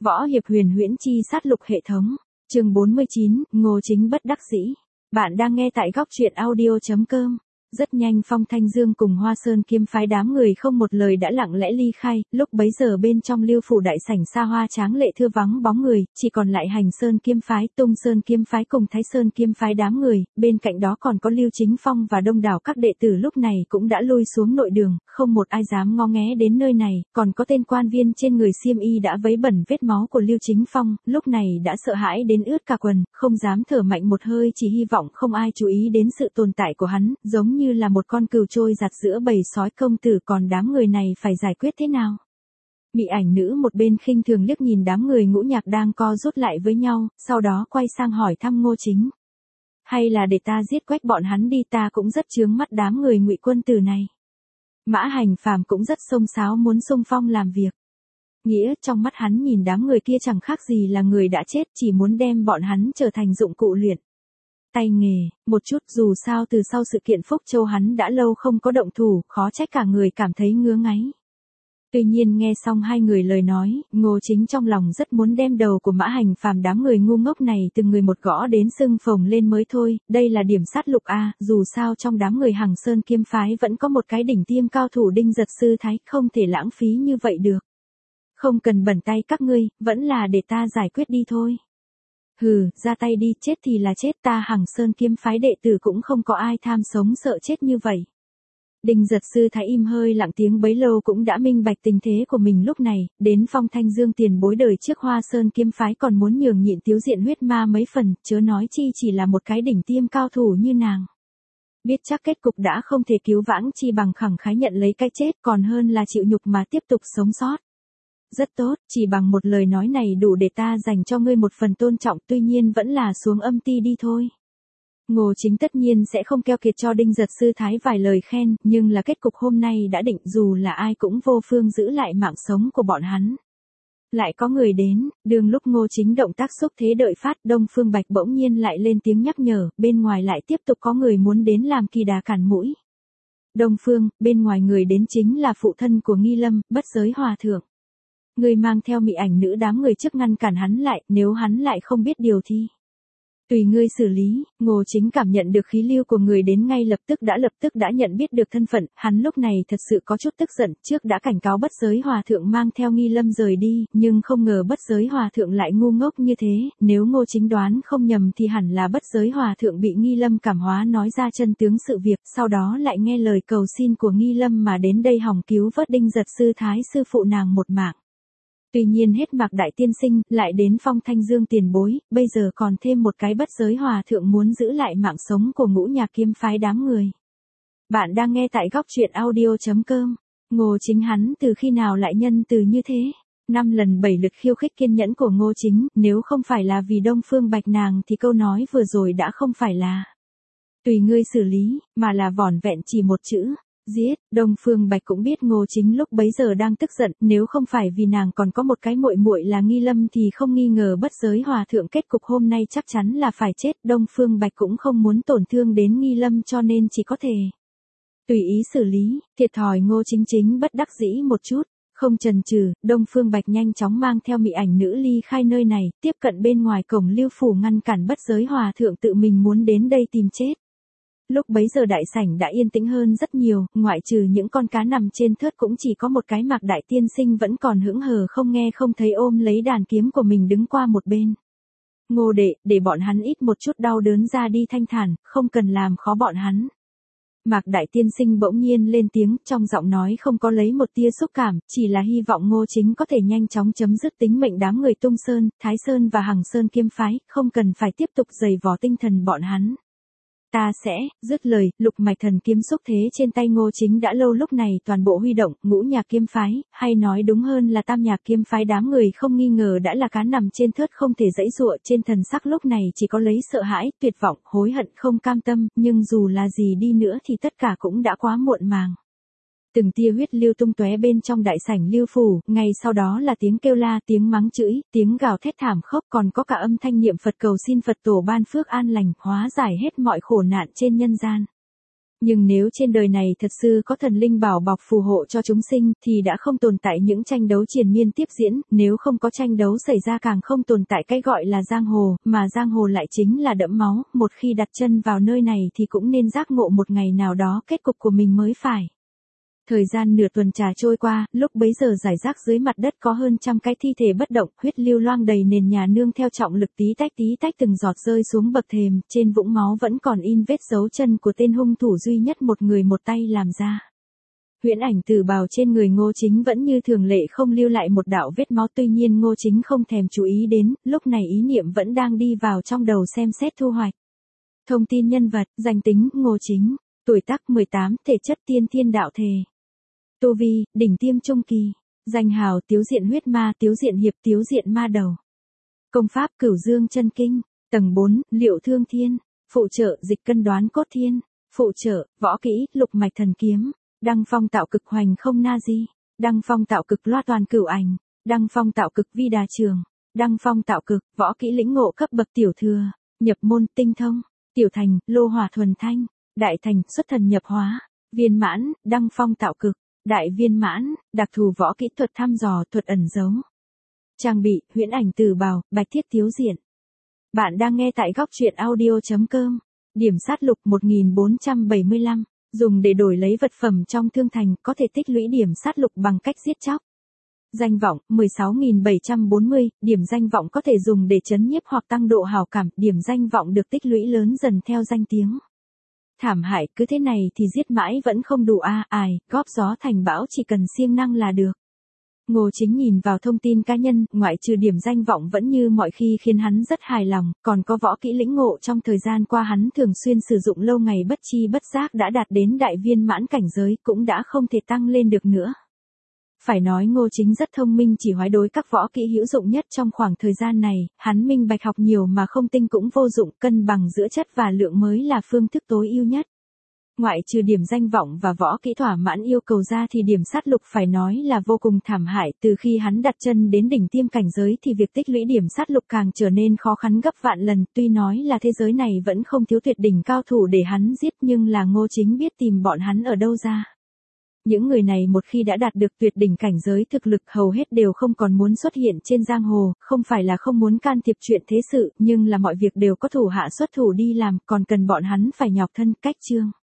Võ hiệp huyền huyễn chi sát lục hệ thống. Chương 49, Ngô Chính bất đắc dĩ. Bạn đang nghe tại góc truyện audio.com. Rất nhanh Phong Thanh Dương cùng Hoa Sơn kiếm phái đám người không một lời đã lặng lẽ ly khai, lúc bấy giờ bên trong Lưu phủ đại sảnh xa hoa tráng lệ thưa vắng bóng người, chỉ còn lại Hành Sơn kiếm phái, Tung Sơn kiếm phái cùng Thái Sơn kiếm phái đám người, bên cạnh đó còn có Lưu Chính Phong và đông đảo các đệ tử lúc này cũng đã lui xuống nội đường, không một ai dám ngó nghé đến nơi này, còn có tên quan viên trên người xiêm y đã vấy bẩn vết máu của Lưu Chính Phong, lúc này đã sợ hãi đến ướt cả quần, không dám thở mạnh một hơi, chỉ hy vọng không ai chú ý đến sự tồn tại của hắn, giống như là một con cừu trôi giặt giữa bầy sói công tử, còn đám người này phải giải quyết thế nào? Mị ảnh nữ một bên khinh thường liếc nhìn đám người ngũ nhạc đang co rút lại với nhau, sau đó quay sang hỏi thăm Ngô Chính. Hay là để ta giết quách bọn hắn đi, ta cũng rất chướng mắt đám người Ngụy quân tử này. Mã Hành Phàm cũng rất xông xáo muốn xung phong làm việc. Nghĩa trong mắt hắn nhìn đám người kia chẳng khác gì là người đã chết, chỉ muốn đem bọn hắn trở thành dụng cụ luyện tay nghề, một chút, dù sao từ sau sự kiện Phúc Châu hắn đã lâu không có động thủ, khó trách cả người cảm thấy ngứa ngáy. Tuy nhiên nghe xong hai người lời nói, Ngô Chính trong lòng rất muốn đem đầu của Mã Hành Phàm đám người ngu ngốc này từng người một gõ đến sưng phồng lên mới thôi, đây là điểm sát lục a, dù sao trong đám người Hằng Sơn kiếm phái vẫn có một cái đỉnh tiêm cao thủ Đinh Giật Sư Thái, không thể lãng phí như vậy được. Không cần bẩn tay các ngươi, vẫn là để ta giải quyết đi thôi. Hừ, ra tay đi, chết thì là chết, ta Hằng Sơn kiếm phái đệ tử cũng không có ai tham sống sợ chết như vậy. Đinh Giật Sư Thái im hơi lặng tiếng bấy lâu cũng đã minh bạch tình thế của mình lúc này, đến Phong Thanh Dương tiền bối đời trước Hoa Sơn kiếm phái còn muốn nhường nhịn Tiếu Diện huyết ma mấy phần, chớ nói chi chỉ là một cái đỉnh tiêm cao thủ như nàng. Biết chắc kết cục đã không thể cứu vãng, chi bằng khẳng khái nhận lấy cái chết, còn hơn là chịu nhục mà tiếp tục sống sót. Rất tốt, chỉ bằng một lời nói này đủ để ta dành cho ngươi một phần tôn trọng, tuy nhiên vẫn là xuống âm ti đi thôi. Ngô Chính tất nhiên sẽ không keo kiệt cho Đinh Giật Sư Thái vài lời khen, nhưng là kết cục hôm nay đã định, dù là ai cũng vô phương giữ lại mạng sống của bọn hắn. Lại có người đến, đường lúc Ngô Chính động tác xúc thế đợi phát, Đông Phương Bạch bỗng nhiên lại lên tiếng nhắc nhở, bên ngoài lại tiếp tục có người muốn đến làm kỳ đà cản mũi. Đông Phương, bên ngoài người đến chính là phụ thân của Nghi Lâm, Bất Giới Hòa Thượng. Người mang theo mị ảnh nữ đám người trước ngăn cản hắn lại, nếu hắn lại không biết điều thì tùy ngươi xử lý. Ngô Chính cảm nhận được khí lưu của người đến ngay lập tức đã nhận biết được thân phận, hắn lúc này thật sự có chút tức giận, trước đã cảnh cáo Bất Giới Hòa Thượng mang theo Nghi Lâm rời đi, nhưng không ngờ Bất Giới Hòa Thượng lại ngu ngốc như thế, nếu Ngô Chính đoán không nhầm thì hẳn là Bất Giới Hòa Thượng bị Nghi Lâm cảm hóa nói ra chân tướng sự việc, sau đó lại nghe lời cầu xin của Nghi Lâm mà đến đây hòng cứu vớt Đinh Giật Sư Thái sư phụ nàng một mạng. Tuy nhiên hết Mạc Đại Tiên Sinh, lại đến Phong Thanh Dương tiền bối, bây giờ còn thêm một cái Bất Giới Hòa Thượng muốn giữ lại mạng sống của ngũ nhạc kiếm phái đám người. Bạn đang nghe tại góc truyện audio.com. Ngô Chính hắn từ khi nào lại nhân từ như thế? 5 lần 7 lượt khiêu khích kiên nhẫn của Ngô Chính, nếu không phải là vì Đông Phương Bạch nàng thì câu nói vừa rồi đã không phải là tùy ngươi xử lý, mà là vỏn vẹn chỉ một chữ. Giết. Đông Phương Bạch cũng biết Ngô Chính lúc bấy giờ đang tức giận, nếu không phải vì nàng còn có một cái muội muội là Nghi Lâm thì không nghi ngờ Bất Giới Hòa Thượng kết cục hôm nay chắc chắn là phải chết, Đông Phương Bạch cũng không muốn tổn thương đến Nghi Lâm cho nên chỉ có thể tùy ý xử lý, thiệt thòi Ngô Chính bất đắc dĩ một chút, không chần chừ, Đông Phương Bạch nhanh chóng mang theo mị ảnh nữ ly khai nơi này, tiếp cận bên ngoài cổng Lưu phủ ngăn cản Bất Giới Hòa Thượng tự mình muốn đến đây tìm chết. Lúc bấy giờ đại sảnh đã yên tĩnh hơn rất nhiều, ngoại trừ những con cá nằm trên thớt cũng chỉ có một cái Mạc Đại Tiên Sinh vẫn còn hững hờ không nghe không thấy ôm lấy đàn kiếm của mình đứng qua một bên. Ngô đệ, để bọn hắn ít một chút đau đớn ra đi thanh thản, không cần làm khó bọn hắn. Mạc Đại Tiên Sinh bỗng nhiên lên tiếng, trong giọng nói không có lấy một tia xúc cảm, chỉ là hy vọng Ngô Chính có thể nhanh chóng chấm dứt tính mệnh đám người Tung Sơn, Thái Sơn và Hằng Sơn kiếm phái, không cần phải tiếp tục giày vò tinh thần bọn hắn. Ta sẽ, dứt lời, lục mạch thần kiếm xúc thế trên tay Ngô Chính đã lâu lúc này toàn bộ huy động, ngũ nhạc kiếm phái, hay nói đúng hơn là tam nhạc kiếm phái đám người không nghi ngờ đã là cá nằm trên thớt không thể giãy giụa, trên thần sắc lúc này chỉ có lấy sợ hãi, tuyệt vọng, hối hận không cam tâm, nhưng dù là gì đi nữa thì tất cả cũng đã quá muộn màng. Từng tia huyết lưu tung tóe bên trong đại sảnh Lưu phủ, ngay sau đó là tiếng kêu la, tiếng mắng chửi, tiếng gào thét thảm khốc, còn có cả âm thanh niệm Phật cầu xin Phật tổ ban phước an lành, hóa giải hết mọi khổ nạn trên nhân gian. Nhưng nếu trên đời này thật sự có thần linh bảo bọc phù hộ cho chúng sinh thì đã không tồn tại những tranh đấu triền miên tiếp diễn, nếu không có tranh đấu xảy ra càng không tồn tại cái gọi là giang hồ, mà giang hồ lại chính là đẫm máu, một khi đặt chân vào nơi này thì cũng nên giác ngộ một ngày nào đó kết cục của mình mới phải. Thời gian nửa tuần trà trôi qua, lúc bấy giờ rải rác dưới mặt đất có hơn 100 cái thi thể bất động, huyết lưu loang đầy nền nhà nương theo trọng lực tí tách từng giọt rơi xuống bậc thềm, trên vũng máu vẫn còn in vết dấu chân của tên hung thủ duy nhất một người một tay làm ra. Huyễn ảnh tử bào trên người Ngô Chính vẫn như thường lệ không lưu lại một đạo vết máu, tuy nhiên Ngô Chính không thèm chú ý đến, lúc này ý niệm vẫn đang đi vào trong đầu xem xét thu hoạch. Thông tin nhân vật, danh tính, Ngô Chính, tuổi tác 18, thể chất tiên thiên đạo thể. Tu vi, đỉnh tiêm trung kỳ. Danh hào, tiếu diện huyết ma, tiếu diện hiệp, tiếu diện ma đầu. Công pháp, cửu dương chân kinh. Tầng 4, liệu thương thiên. Phụ trợ, dịch cân đoán cốt thiên. Phụ trợ, võ kỹ, lục mạch thần kiếm. Đăng phong tạo cực hoành không na di. Đăng phong tạo cực loa toàn cửu ảnh. Đăng phong tạo cực vi đà trường. Đăng phong tạo cực, võ kỹ lĩnh ngộ cấp bậc tiểu thừa. Nhập môn, tinh thông. Tiểu thành, lô hỏa thuần thanh. Đại thành, xuất thần nhập hóa. Viên mãn, đăng phong tạo cực. Đại viên mãn, đặc thù võ kỹ thuật thăm dò, thuật ẩn giấu. Trang bị, huyễn ảnh tử bào, bạch thiết tiếu diện. Bạn đang nghe tại góc truyện audio.com. Điểm sát lục 1475. Dùng để đổi lấy vật phẩm trong thương thành, có thể tích lũy điểm sát lục bằng cách giết chóc. Danh vọng, 16.740, điểm danh vọng có thể dùng để trấn nhiếp hoặc tăng độ hào cảm, điểm danh vọng được tích lũy lớn dần theo danh tiếng. Thảm hại, cứ thế này thì giết mãi vẫn không đủ góp gió thành bão chỉ cần siêng năng là được. Ngô Chính nhìn vào thông tin cá nhân, ngoại trừ điểm danh vọng vẫn như mọi khi khiến hắn rất hài lòng, còn có võ kỹ lĩnh ngộ trong thời gian qua hắn thường xuyên sử dụng lâu ngày bất chi bất giác đã đạt đến đại viên mãn cảnh giới, cũng đã không thể tăng lên được nữa. Phải nói Ngô Chính rất thông minh, chỉ hoái đối các võ kỹ hữu dụng nhất trong khoảng thời gian này, hắn minh bạch học nhiều mà không tinh cũng vô dụng, cân bằng giữa chất và lượng mới là phương thức tối ưu nhất. Ngoại trừ điểm danh vọng và võ kỹ thỏa mãn yêu cầu ra thì điểm sát lục phải nói là vô cùng thảm hại, từ khi hắn đặt chân đến đỉnh tiêm cảnh giới thì việc tích lũy điểm sát lục càng trở nên khó khăn gấp vạn lần, tuy nói là thế giới này vẫn không thiếu tuyệt đỉnh cao thủ để hắn giết nhưng là Ngô Chính biết tìm bọn hắn ở đâu ra. Những người này một khi đã đạt được tuyệt đỉnh cảnh giới thực lực hầu hết đều không còn muốn xuất hiện trên giang hồ, không phải là không muốn can thiệp chuyện thế sự, nhưng là mọi việc đều có thủ hạ xuất thủ đi làm, còn cần bọn hắn phải nhọc thân, cách chương.